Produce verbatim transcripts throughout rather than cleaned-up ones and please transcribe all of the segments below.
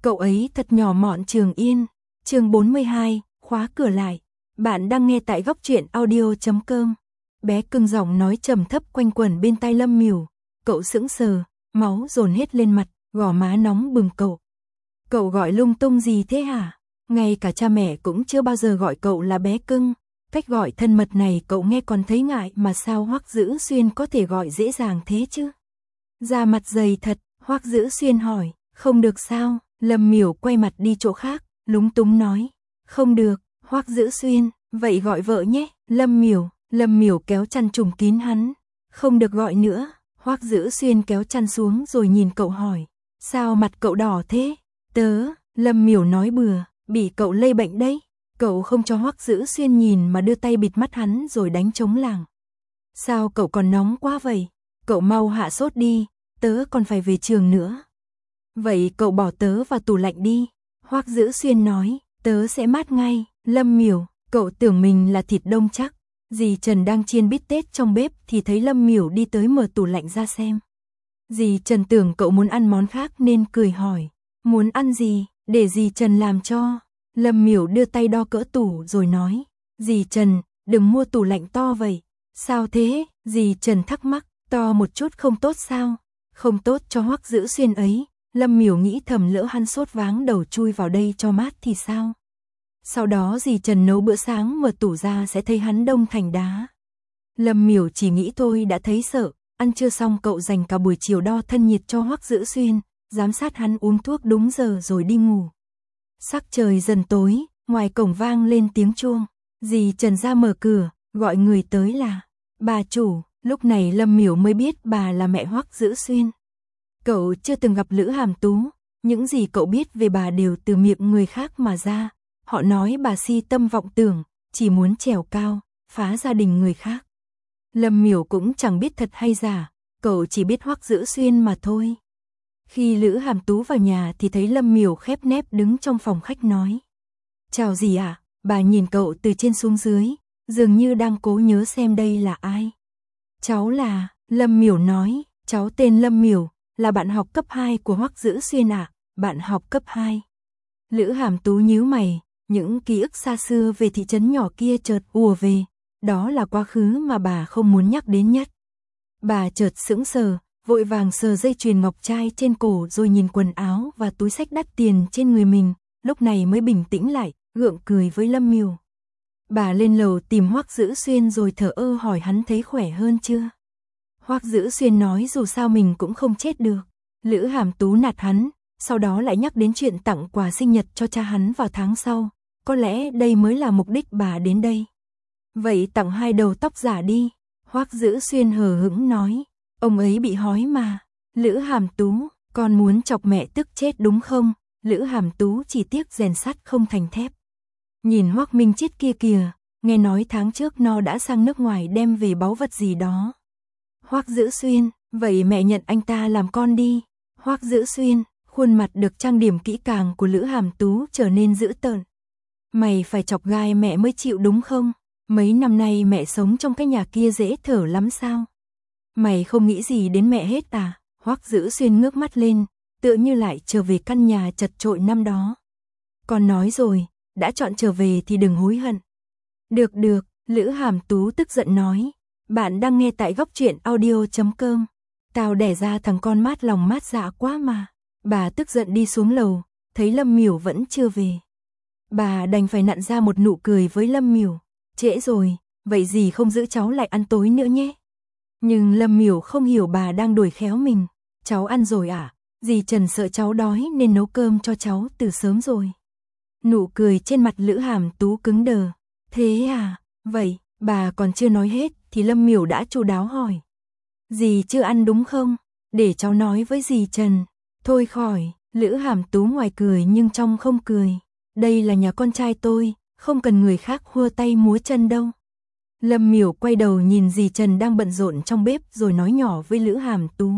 Cậu ấy thật nhỏ mọn. Trường Yên, chương bốn mươi hai, khóa cửa lại. Bạn đang nghe tại góc truyện audio chấm com. Bé cưng giọng nói trầm thấp quanh quẩn bên tai Lâm Mỉu. Cậu sững sờ, máu dồn hết lên mặt, gò má nóng bừng. Cậu, cậu gọi lung tung gì thế hả? Ngay cả cha mẹ cũng chưa bao giờ gọi cậu là bé cưng. Cách gọi thân mật này cậu nghe còn thấy ngại, mà sao Hoắc Dữ Xuyên có thể gọi dễ dàng thế chứ? Da mặt dày thật, Hoắc Dữ Xuyên hỏi. Không được sao? Lâm Mỉu quay mặt đi chỗ khác, lúng túng nói. Không được. Hoắc Dữ Xuyên, vậy gọi vợ nhé. Lâm Mỉu, Lâm Mỉu kéo chăn trùm kín hắn. Không được gọi nữa. Hoắc Dữ Xuyên kéo chăn xuống rồi nhìn cậu hỏi. Sao mặt cậu đỏ thế? Tớ, Lâm Mỉu nói bừa, bị cậu lây bệnh đấy. Cậu không cho Hoắc Dữ Xuyên nhìn mà đưa tay bịt mắt hắn rồi đánh trống lảng. Sao cậu còn nóng quá vậy? Cậu mau hạ sốt đi, tớ còn phải về trường nữa. Vậy cậu bỏ tớ vào tủ lạnh đi. Hoắc Dữ Xuyên nói, tớ sẽ mát ngay. Lâm Mỉu, cậu tưởng mình là thịt đông chắc. Dì Trần đang chiên bít tết trong bếp thì thấy Lâm Mỉu đi tới mở tủ lạnh ra xem. Dì Trần tưởng cậu muốn ăn món khác nên cười hỏi. Muốn ăn gì, để dì Trần làm cho. Lâm Mỉu đưa tay đo cỡ tủ rồi nói. Dì Trần, đừng mua tủ lạnh to vậy. Sao thế? Dì Trần thắc mắc. To một chút không tốt sao? Không tốt cho Hoắc Dữ Xuyên ấy. Lâm Mỉu nghĩ thầm, lỡ hắn sốt váng đầu chui vào đây cho mát thì sao? Sau đó dì Trần nấu bữa sáng, mở tủ ra sẽ thấy hắn đông thành đá. Lâm Mỉu chỉ nghĩ thôi đã thấy sợ. Ăn trưa xong cậu dành cả buổi chiều đo thân nhiệt cho Hoắc Dữ Xuyên, giám sát hắn uống thuốc đúng giờ rồi đi ngủ. Sắc trời dần tối, ngoài cổng vang lên tiếng chuông. Dì Trần ra mở cửa, gọi người tới là bà chủ. Lúc này Lâm Mỉu mới biết bà là mẹ Hoắc Dữ Xuyên. Cậu chưa từng gặp Lữ Hàm Tú, những gì cậu biết về bà đều từ miệng người khác mà ra. Họ nói bà si tâm vọng tưởng, chỉ muốn trèo cao, phá gia đình người khác. Lâm Mỉu cũng chẳng biết thật hay giả, cậu chỉ biết Hoắc Dữ Xuyên mà thôi. Khi Lữ Hàm Tú vào nhà thì thấy Lâm Mỉu khép nép đứng trong phòng khách nói. Chào dì ạ. À? Bà nhìn cậu từ trên xuống dưới, dường như đang cố nhớ xem đây là ai. Cháu là, Lâm Mỉu nói, cháu tên Lâm Mỉu, là bạn học cấp hai của Hoắc Dữ Xuyên ạ. À? Bạn học cấp hai. Lữ Hàm Tú nhíu mày, những ký ức xa xưa về thị trấn nhỏ kia chợt ùa về. Đó là quá khứ mà bà không muốn nhắc đến nhất. Bà chợt sững sờ, vội vàng sờ dây chuyền ngọc trai trên cổ rồi nhìn quần áo và túi xách đắt tiền trên người mình, lúc này mới bình tĩnh lại, gượng cười với Lâm Mỉu. Bà lên lầu tìm Hoắc Dữ Xuyên rồi thở ơ hỏi hắn thấy khỏe hơn chưa. Hoắc Dữ Xuyên nói dù sao mình cũng không chết được. Lữ Hàm Tú nạt hắn, sau đó lại nhắc đến chuyện tặng quà sinh nhật cho cha hắn vào tháng sau. Có lẽ đây mới là mục đích bà đến đây. Vậy tặng hai đầu tóc giả đi. Hoắc Dữ Xuyên hờ hững nói. Ông ấy bị hói mà. Lữ Hàm Tú, con muốn chọc mẹ tức chết đúng không? Lữ Hàm Tú chỉ tiếc rèn sắt không thành thép. Nhìn Hoắc Minh Chiết kia kìa, nghe nói tháng trước nó đã sang nước ngoài đem về báu vật gì đó. Hoắc Dữ Xuyên, vậy mẹ nhận anh ta làm con đi. Hoắc Dữ Xuyên, khuôn mặt được trang điểm kỹ càng của Lữ Hàm Tú trở nên dữ tợn. Mày phải chọc gai mẹ mới chịu đúng không? Mấy năm nay mẹ sống trong cái nhà kia dễ thở lắm sao? Mày không nghĩ gì đến mẹ hết à? Hoắc Dữ Xuyên ngước mắt lên, tựa như lại trở về căn nhà chật chội năm đó. Con nói rồi, đã chọn trở về thì đừng hối hận. Được được, Lữ Hàm Tú tức giận nói. Bạn đang nghe tại góc truyện audio chấm com. Tao đẻ ra thằng con mát lòng mát dạ quá mà. Bà tức giận đi xuống lầu, thấy Lâm Mỉu vẫn chưa về. Bà đành phải nặn ra một nụ cười với Lâm Mỉu. Trễ rồi, vậy dì không giữ cháu lại ăn tối nữa nhé. Nhưng Lâm Mỉu không hiểu bà đang đuổi khéo mình. Cháu ăn rồi à? Dì Trần sợ cháu đói nên nấu cơm cho cháu từ sớm rồi. Nụ cười trên mặt Lữ Hàm Tú cứng đờ. Thế à? Vậy, bà còn chưa nói hết thì Lâm Mỉu đã chu đáo hỏi. Dì chưa ăn đúng không? Để cháu nói với dì Trần. Thôi khỏi, Lữ Hàm Tú ngoài cười nhưng trong không cười. Đây là nhà con trai tôi, không cần người khác hua tay múa chân đâu. Lâm Mỉu quay đầu nhìn dì Trần đang bận rộn trong bếp rồi nói nhỏ với Lữ Hàm Tú.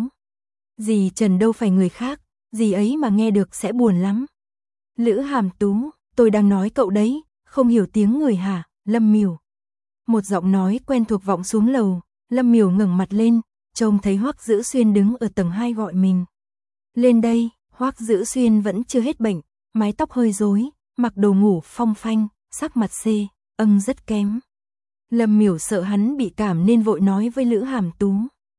Dì Trần đâu phải người khác, dì ấy mà nghe được sẽ buồn lắm. Lữ Hàm Tú, tôi đang nói cậu đấy, không hiểu tiếng người hả? Lâm Mỉu. Một giọng nói quen thuộc vọng xuống lầu, Lâm Mỉu ngẩng mặt lên, trông thấy Hoắc Dữ Xuyên đứng ở tầng hai gọi mình. Lên đây, Hoắc Dữ Xuyên vẫn chưa hết bệnh, mái tóc hơi rối, mặc đồ ngủ phong phanh, sắc mặt xê, âng rất kém. Lâm Miểu sợ hắn bị cảm nên vội nói với Lữ Hàm Tú.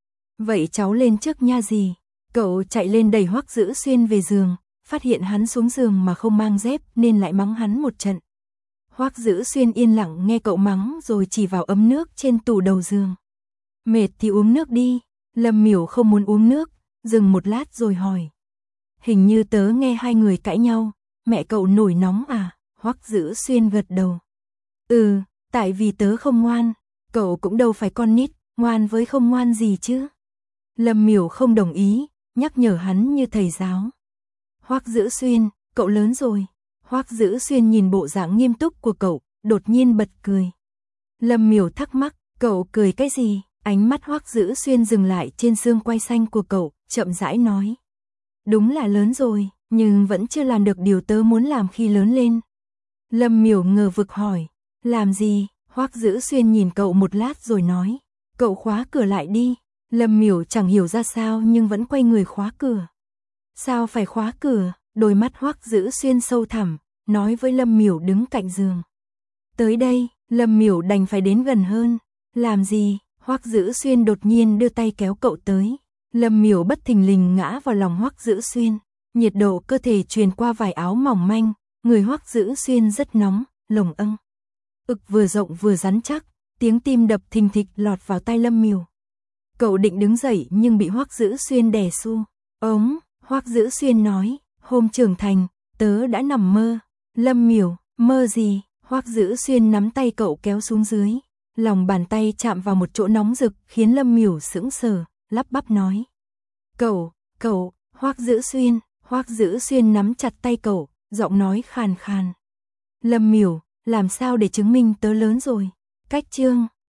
Vậy cháu lên trước nha dì. Cậu chạy lên đẩy Hoắc Dữ Xuyên về giường, phát hiện hắn xuống giường mà không mang dép nên lại mắng hắn một trận. Hoắc Dữ Xuyên yên lặng nghe cậu mắng rồi chỉ vào ấm nước trên tủ đầu giường. Mệt thì uống nước đi. Lâm Miểu không muốn uống nước, dừng một lát rồi hỏi. Hình như tớ nghe hai người cãi nhau, mẹ cậu nổi nóng à? Hoắc Dữ Xuyên gật đầu. Ừ, tại vì tớ không ngoan, cậu cũng đâu phải con nít, ngoan với không ngoan gì chứ. Lâm Miểu không đồng ý, nhắc nhở hắn như thầy giáo. Hoắc Dữ Xuyên, cậu lớn rồi. Hoắc Dữ Xuyên nhìn bộ dạng nghiêm túc của cậu, đột nhiên bật cười. Lâm Miểu thắc mắc, cậu cười cái gì? Ánh mắt Hoắc Dữ Xuyên dừng lại trên xương quai xanh của cậu, chậm rãi nói. Đúng là lớn rồi, nhưng vẫn chưa làm được điều tớ muốn làm khi lớn lên. Lâm Miểu ngờ vực hỏi, làm gì? Hoắc Dữ Xuyên nhìn cậu một lát rồi nói, cậu khóa cửa lại đi. Lâm Miểu chẳng hiểu ra sao nhưng vẫn quay người khóa cửa. Sao phải khóa cửa? Đôi mắt Hoắc Dữ Xuyên sâu thẳm, nói với Lâm Miểu đứng cạnh giường. Tới đây, Lâm Miểu đành phải đến gần hơn. Làm gì? Hoắc Dữ Xuyên đột nhiên đưa tay kéo cậu tới. Lâm Miểu bất thình lình ngã vào lòng Hoắc Dữ Xuyên. Nhiệt độ cơ thể truyền qua vải áo mỏng manh, người Hoắc Dữ Xuyên rất nóng, lồng âng. Ực vừa rộng vừa rắn chắc, tiếng tim đập thình thịch lọt vào tai Lâm Miểu. Cậu định đứng dậy nhưng bị Hoắc Dữ Xuyên đè xu. Ống, Hoắc Dữ Xuyên nói, hôm trưởng thành, tớ đã nằm mơ. Lâm Miểu, mơ gì? Hoắc Dữ Xuyên nắm tay cậu kéo xuống dưới. Lòng bàn tay chạm vào một chỗ nóng rực khiến Lâm Miểu sững sờ, lắp bắp nói. Cậu, cậu, Hoắc Dữ Xuyên, Hoắc Dữ Xuyên nắm chặt tay cậu, giọng nói khàn khàn. Lâm Miểu, làm sao để chứng minh tớ lớn rồi? Cách chương